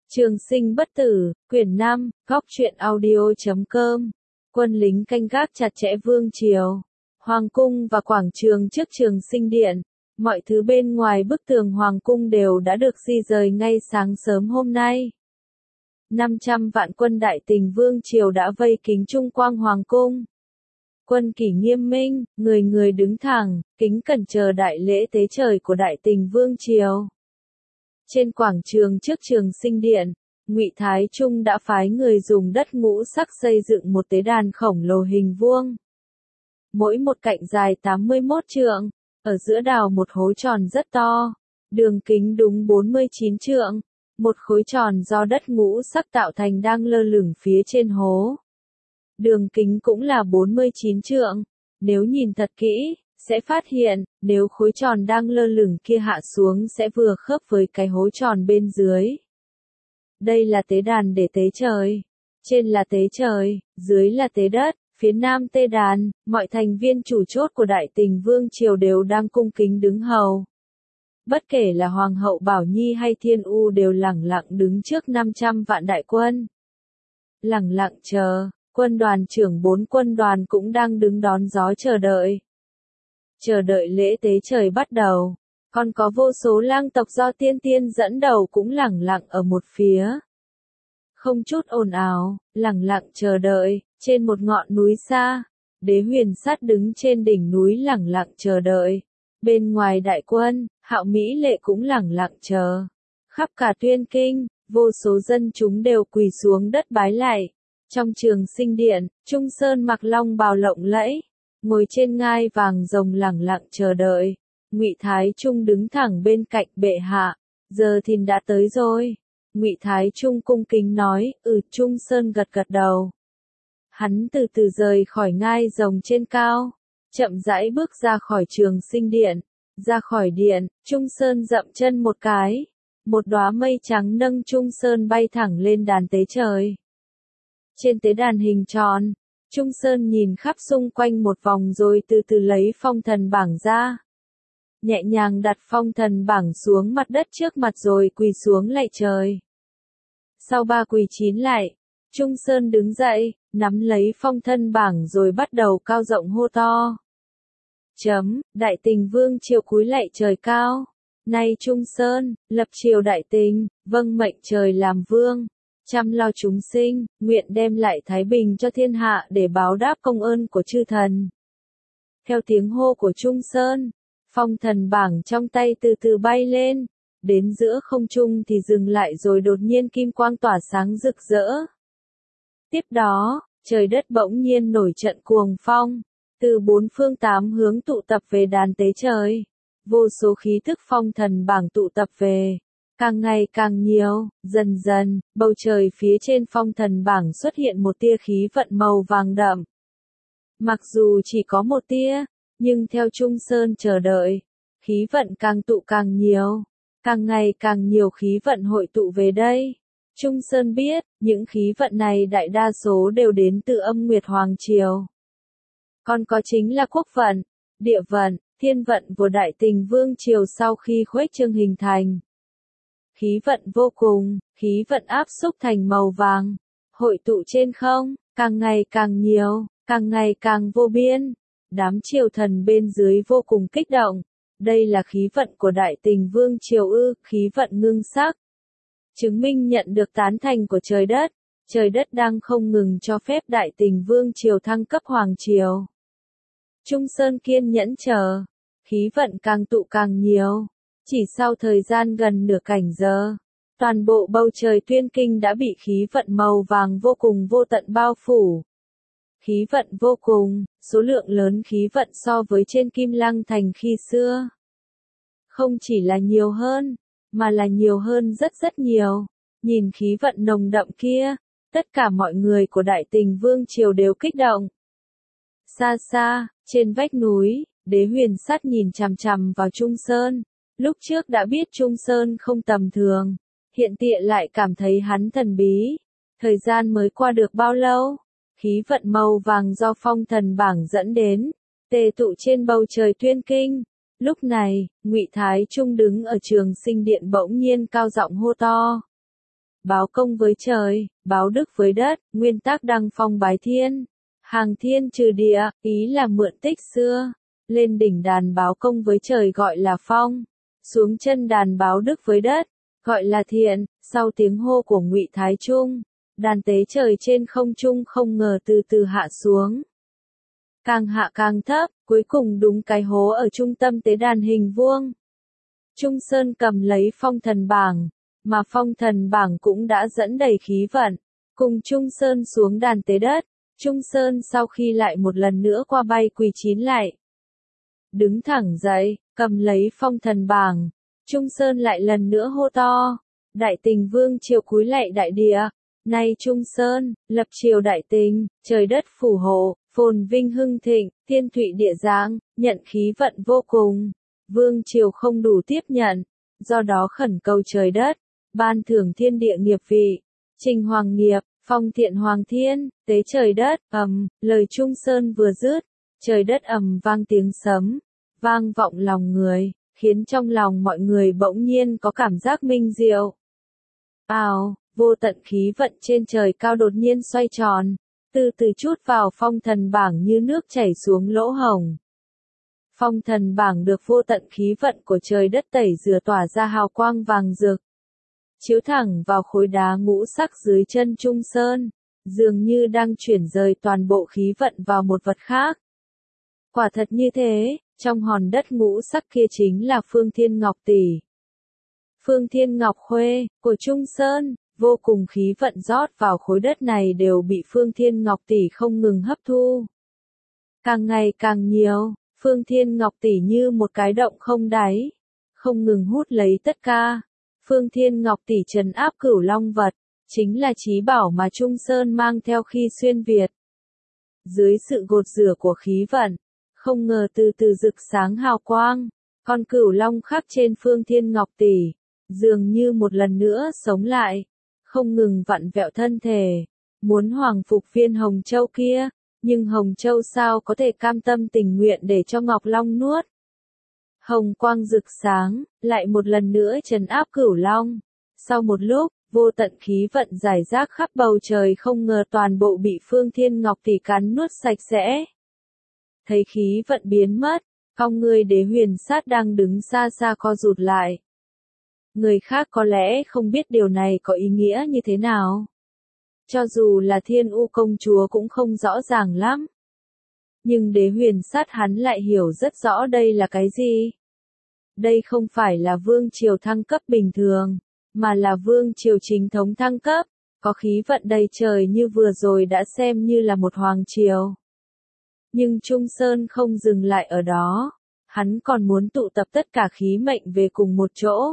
Trường sinh bất tử, quyển 5, góc truyện audio.com. Quân lính canh gác chặt chẽ vương triều, hoàng cung và quảng trường trước trường sinh điện. Mọi thứ bên ngoài bức tường hoàng cung đều đã được di rời ngay sáng sớm hôm nay. 500 vạn quân đại Tình vương triều đã vây kín trung quang hoàng cung. Quân kỷ nghiêm minh, người người đứng thẳng, kính cẩn chờ đại lễ tế trời của đại Tình vương triều. Trên quảng trường trước trường sinh điện, Ngụy Thái Trung đã phái người dùng đất ngũ sắc xây dựng một tế đàn khổng lồ hình vuông. Mỗi một cạnh dài 81 trượng, ở giữa đào một hố tròn rất to, đường kính đúng 49 trượng, một khối tròn do đất ngũ sắc tạo thành đang lơ lửng phía trên hố. Đường kính cũng là 49 trượng, nếu nhìn thật kỹ, sẽ phát hiện, nếu khối tròn đang lơ lửng kia hạ xuống sẽ vừa khớp với cái hố tròn bên dưới. Đây là tế đàn để tế trời. Trên là tế trời, dưới là tế đất, phía nam tế đàn, mọi thành viên chủ chốt của đại Tình vương triều đều đang cung kính đứng hầu. Bất kể là Hoàng hậu Bảo Nhi hay Thiên U đều lẳng lặng đứng trước 500 vạn đại quân. Lẳng lặng chờ, quân đoàn trưởng 4 quân đoàn cũng đang đứng đón gió chờ đợi. Chờ đợi lễ tế trời bắt đầu, còn có vô số lang tộc do tiên tiên dẫn đầu cũng lẳng lặng ở một phía. Không chút ồn ào, lẳng lặng chờ đợi, trên một ngọn núi xa, Đế Huyền Sát đứng trên đỉnh núi lẳng lặng chờ đợi. Bên ngoài đại quân, Hạo Mỹ Lệ cũng lẳng lặng chờ. Khắp cả Tuyên Kinh, vô số dân chúng đều quỳ xuống đất bái lạy. Trong trường sinh điện, Trung Sơn mặc long bào lộng lẫy, ngồi trên ngai vàng rồng lẳng lặng chờ đợi. Ngụy Thái Trung đứng thẳng bên cạnh bệ hạ, giờ thìn đã tới rồi. Ngụy Thái Trung cung kính nói, Trung Sơn gật gật đầu. Hắn từ từ rời khỏi ngai rồng trên cao, chậm rãi bước ra khỏi trường sinh điện. Ra khỏi điện, Trung Sơn dậm chân một cái, một đóa mây trắng nâng Trung Sơn bay thẳng lên đàn tế trời. Trên tế đàn hình tròn, Trung Sơn nhìn khắp xung quanh một vòng rồi từ từ lấy phong thần bảng ra. Nhẹ nhàng đặt phong thần bảng xuống mặt đất trước mặt rồi quỳ xuống lạy trời. Sau 3 quỳ 9 lạy, Trung Sơn đứng dậy, nắm lấy phong thần bảng rồi bắt đầu cao giọng hô to. Đại Tình vương triều cúi lạy trời cao. Nay Trung Sơn, lập triều đại Tình, vâng mệnh trời làm vương. Chăm lo chúng sinh, nguyện đem lại thái bình cho thiên hạ để báo đáp công ơn của chư thần. Theo tiếng hô của Trung Sơn, phong thần bảng trong tay từ từ bay lên, đến giữa không trung thì dừng lại rồi đột nhiên kim quang tỏa sáng rực rỡ. Tiếp đó, trời đất bỗng nhiên nổi trận cuồng phong, từ 4 phương 8 hướng tụ tập về đàn tế trời. Vô số khí thức phong thần bảng tụ tập về. Càng ngày càng nhiều, dần dần, bầu trời phía trên phong thần bảng xuất hiện một tia khí vận màu vàng đậm. Mặc dù chỉ có một tia, nhưng theo Trung Sơn chờ đợi, khí vận càng tụ càng nhiều, càng ngày càng nhiều khí vận hội tụ về đây. Trung Sơn biết, những khí vận này đại đa số đều đến từ Âm Nguyệt Hoàng Triều. Còn có chính là quốc vận, địa vận, thiên vận của đại Tình vương triều sau khi khuếch trương hình thành. Khí vận vô cùng, khí vận áp xúc thành màu vàng, hội tụ trên không, càng ngày càng nhiều, càng ngày càng vô biên. Đám triều thần bên dưới vô cùng kích động. Đây là khí vận của đại Tình vương triều ư, khí vận ngưng sắc. Chứng minh nhận được tán thành của trời đất đang không ngừng cho phép đại Tình vương triều thăng cấp hoàng triều. Trung Sơn kiên nhẫn chờ, khí vận càng tụ càng nhiều. Chỉ sau thời gian gần nửa canh giờ, toàn bộ bầu trời Tuyên Kinh đã bị khí vận màu vàng vô cùng vô tận bao phủ. Khí vận vô cùng, số lượng lớn khí vận so với trên Kim Lăng Thành khi xưa. Không chỉ là nhiều hơn, mà là nhiều hơn rất rất nhiều. Nhìn khí vận nồng đậm kia, tất cả mọi người của đại Tình vương triều đều kích động. Xa xa, trên vách núi, Đế Huyền Sát nhìn chằm chằm vào Trung Sơn. Lúc trước đã biết Trung Sơn không tầm thường, hiện tiện lại cảm thấy hắn thần bí. Thời gian mới qua được bao lâu, khí vận màu vàng do phong thần bảng dẫn đến, tề tụ trên bầu trời Tuyên Kinh. Lúc này, Ngụy Thái Trung đứng ở trường sinh điện bỗng nhiên cao giọng hô to. báo công với trời, báo đức với đất, nguyên tắc đăng phong bái thiên. Hàng thiên trừ địa, ý là mượn tích xưa. Lên đỉnh đàn báo công với trời gọi là phong. Xuống chân đàn báo đức với đất, gọi là thiện. Sau tiếng hô của Ngụy Thái Trung, đàn tế trời trên không trung không ngờ từ từ hạ xuống. Càng hạ càng thấp, cuối cùng đúng cái hố ở trung tâm tế đàn hình vuông. Trung Sơn cầm lấy phong thần bảng, mà phong thần bảng cũng đã dẫn đầy khí vận, cùng Trung Sơn xuống đàn tế đất. Trung Sơn sau khi lại một lần nữa qua bay quỳ chín lại. Đứng thẳng dậy, cầm lấy phong thần bảng, Trung Sơn lại lần nữa hô to. Đại Tình Vương triều cúi lạy đại địa. Nay Trung Sơn, lập triều đại tình, trời đất phù hộ, phồn vinh hưng thịnh, thiên thụy địa giáng, nhận khí vận vô cùng. Vương triều không đủ tiếp nhận, do đó khẩn cầu trời đất, ban thưởng thiên địa nghiệp vị, trình hoàng nghiệp, phong thiện hoàng thiên, tế trời đất, lời Trung Sơn vừa dứt, trời đất vang tiếng sấm, vang vọng lòng người, khiến trong lòng mọi người bỗng nhiên có cảm giác minh diệu. Vô tận khí vận trên trời cao đột nhiên xoay tròn, từ từ chút vào phong thần bảng như nước chảy xuống lỗ hổng. Phong thần bảng được vô tận khí vận của trời đất tẩy rửa tỏa ra hào quang vàng rực, chiếu thẳng vào khối đá ngũ sắc dưới chân Trung Sơn, dường như đang chuyển rời toàn bộ khí vận vào một vật khác. Quả thật như thế, trong hòn đất ngũ sắc kia chính là Phương Thiên Ngọc Tỷ. Phương Thiên Ngọc Khuê, của Trung Sơn, vô cùng khí vận rót vào khối đất này đều bị Phương Thiên Ngọc Tỷ không ngừng hấp thu. Càng ngày càng nhiều, Phương Thiên Ngọc Tỷ như một cái động không đáy, không ngừng hút lấy tất cả. Phương Thiên Ngọc Tỷ trấn áp cửu long vật, chính là trí bảo mà Trung Sơn mang theo khi xuyên Việt. Dưới sự gột rửa của khí vận, không ngờ từ từ rực sáng hào quang, con cửu long khắc trên Phương Thiên Ngọc Tỷ, dường như một lần nữa sống lại, không ngừng vặn vẹo thân thể, muốn hoàng phục viên Hồng Châu kia, nhưng Hồng Châu sao có thể cam tâm tình nguyện để cho Ngọc Long nuốt. Hồng quang rực sáng, lại một lần nữa trấn áp cửu long. Sau một lúc, vô tận khí vận rải rác khắp bầu trời không ngờ toàn bộ bị Phương Thiên Ngọc Tỷ cắn nuốt sạch sẽ. Thấy khí vận biến mất, con người Đế Huyền Sát đang đứng xa xa co rụt lại. Người khác có lẽ không biết điều này có ý nghĩa như thế nào. Cho dù là Thiên U công chúa cũng không rõ ràng lắm. Nhưng Đế Huyền Sát hắn lại hiểu rất rõ đây là cái gì. Đây không phải là vương triều thăng cấp bình thường, mà là vương triều chính thống thăng cấp, có khí vận đầy trời như vừa rồi đã xem như là một hoàng triều. Nhưng Trung Sơn không dừng lại ở đó, hắn còn muốn tụ tập tất cả khí mệnh về cùng một chỗ.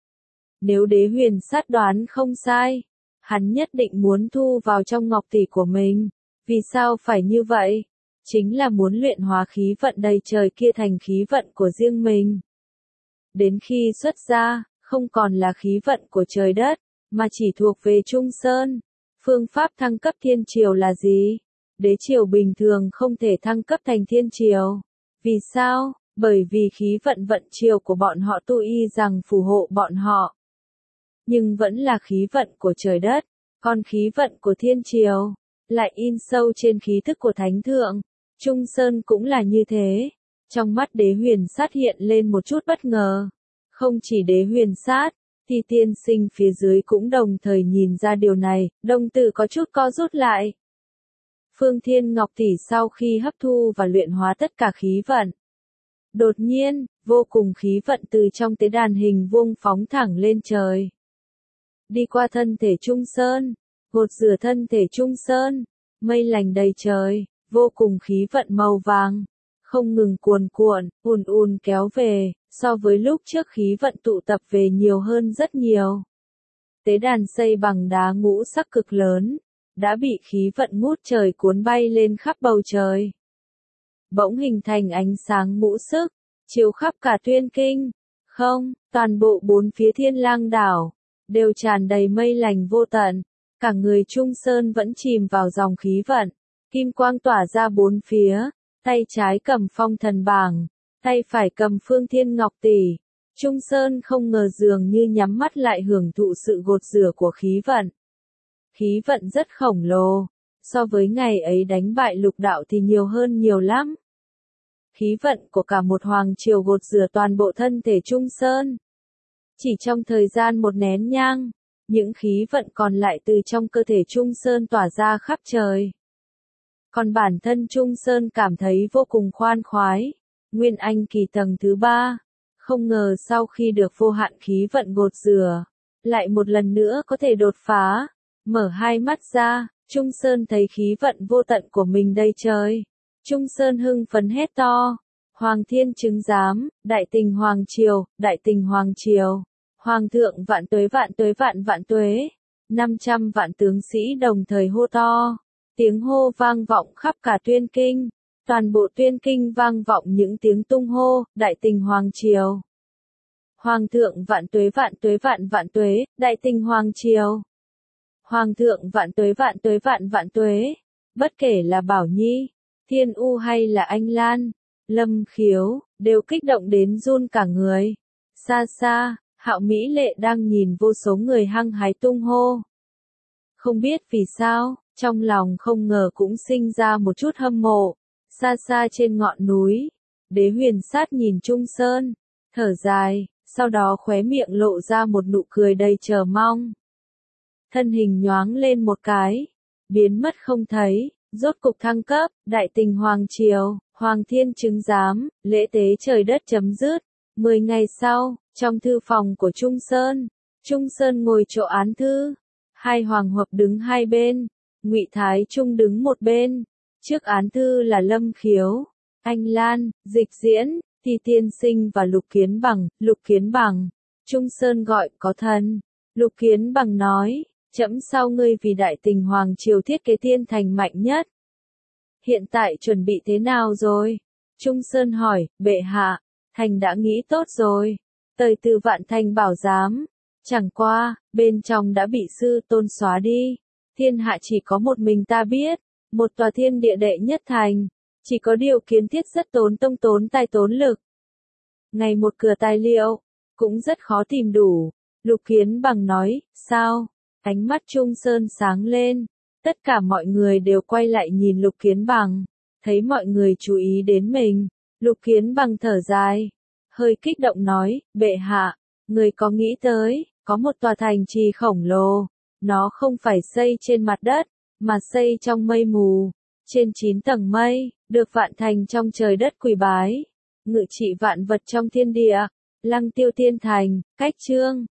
Nếu Đế Huyền Sát đoán không sai, hắn nhất định muốn thu vào trong ngọc tỷ của mình. Vì sao phải như vậy? Chính là muốn luyện hóa khí vận đầy trời kia thành khí vận của riêng mình. Đến khi xuất ra, không còn là khí vận của trời đất, mà chỉ thuộc về Trung Sơn. Phương pháp thăng cấp thiên triều là gì? Đế triều bình thường không thể thăng cấp thành thiên triều. Vì sao? Bởi vì khí vận vận triều của bọn họ tu y rằng phù hộ bọn họ. Nhưng vẫn là khí vận của trời đất, còn khí vận của thiên triều lại in sâu trên khí thức của thánh thượng. Trung Sơn cũng là như thế. Trong mắt Đế Huyền Sát hiện lên một chút bất ngờ. Không chỉ Đế Huyền Sát, thì tiên sinh phía dưới cũng đồng thời nhìn ra điều này, đồng tử có chút co rút lại. Phương Thiên Ngọc Tỷ sau khi hấp thu và luyện hóa tất cả khí vận, đột nhiên, vô cùng khí vận từ trong tế đàn hình vuông phóng thẳng lên trời. Đi qua thân thể Trung Sơn, gột rửa thân thể Trung Sơn, mây lành đầy trời, vô cùng khí vận màu vàng, không ngừng cuồn cuộn, ùn kéo về, so với lúc trước khí vận tụ tập về nhiều hơn rất nhiều. Tế đàn xây bằng đá ngũ sắc cực lớn, đã bị khí vận ngút trời cuốn bay lên khắp bầu trời. Bỗng hình thành ánh sáng ngũ sức, chiếu khắp cả Tuyên Kinh. Không, toàn bộ bốn phía Thiên Lang đảo đều tràn đầy mây lành vô tận, cả người Trung Sơn vẫn chìm vào dòng khí vận, kim quang tỏa ra bốn phía, tay trái cầm phong thần bảng, tay phải cầm Phương Thiên Ngọc Tỷ, Trung Sơn không ngờ dường như nhắm mắt lại hưởng thụ sự gột rửa của khí vận. Khí vận rất khổng lồ, so với ngày ấy đánh bại lục đạo thì nhiều hơn nhiều lắm. Khí vận của cả một hoàng triều gột rửa toàn bộ thân thể Trung Sơn. Chỉ trong thời gian một nén nhang, những khí vận còn lại từ trong cơ thể Trung Sơn tỏa ra khắp trời. Còn bản thân Trung Sơn cảm thấy vô cùng khoan khoái. Nguyên Anh kỳ tầng thứ 3, không ngờ sau khi được vô hạn khí vận gột rửa, lại một lần nữa có thể đột phá. Mở hai mắt ra, Trung Sơn thấy khí vận vô tận của mình đầy trời. Trung Sơn hưng phấn hét to, Hoàng thiên chứng giám, đại tình Hoàng triều, đại tình Hoàng triều. Hoàng thượng vạn tuế vạn tuế vạn vạn tuế. 500 vạn tướng sĩ đồng thời hô to. Tiếng hô vang vọng khắp cả Tuyên Kinh. Toàn bộ Tuyên Kinh vang vọng những tiếng tung hô, đại tình Hoàng triều. Hoàng thượng vạn tuế vạn tuế vạn vạn tuế, đại tình Hoàng triều. Hoàng thượng vạn tuế vạn tuế vạn vạn tuế. Bất kể là Bảo Nhi, Thiên U hay là Anh Lan, Lâm Khiếu, đều kích động đến run cả người. Xa xa, Hạo Mỹ Lệ đang nhìn vô số người hăng hái tung hô. Không biết vì sao, trong lòng không ngờ cũng sinh ra một chút hâm mộ. Xa xa trên ngọn núi, Đế Huyền Sát nhìn Trung Sơn, thở dài, sau đó khóe miệng lộ ra một nụ cười đầy chờ mong. Thân hình nhoáng lên một cái, biến mất không thấy, rốt cục thăng cấp, đại tình Hoàng triều, Hoàng thiên chứng giám, lễ tế trời đất chấm dứt. 10 ngày sau, trong thư phòng của Trung Sơn ngồi chỗ án thư, hai hoàng hợp đứng hai bên, Ngụy Thái Trung đứng một bên. Trước án thư là Lâm Khiếu, Anh Lan, Dịch Diễn, Thi Tiên Sinh và Lục Kiến Bằng. Trung Sơn gọi có thần. Lục Kiến Bằng nói, trẫm sao ngươi vì đại tình Hoàng triều thiết kế thiên thành mạnh nhất. Hiện tại chuẩn bị thế nào rồi? Trung Sơn hỏi, bệ hạ, thành đã nghĩ tốt rồi. Tời từ Vạn Thành bảo giám. Chẳng qua, bên trong đã bị sư tôn xóa đi. Thiên hạ chỉ có một mình ta biết. Một tòa thiên địa đệ nhất thành. Chỉ có điều kiến thiết rất tốn công tốn tài tốn lực. Ngày một cửa tài liệu, cũng rất khó tìm đủ. Lục Kiến Bằng nói, sao? Ánh mắt Trung Sơn sáng lên. Tất cả mọi người đều quay lại nhìn Lục Kiến Bằng. Thấy mọi người chú ý đến mình. Lục Kiến Bằng thở dài. Hơi kích động nói, bệ hạ, người có nghĩ tới, có một tòa thành trì khổng lồ. Nó không phải xây trên mặt đất, mà xây trong mây mù. Trên 9 tầng mây, được vạn thành trong trời đất quỳ bái. Ngự trị vạn vật trong thiên địa. Lăng tiêu thiên thành, cách chương.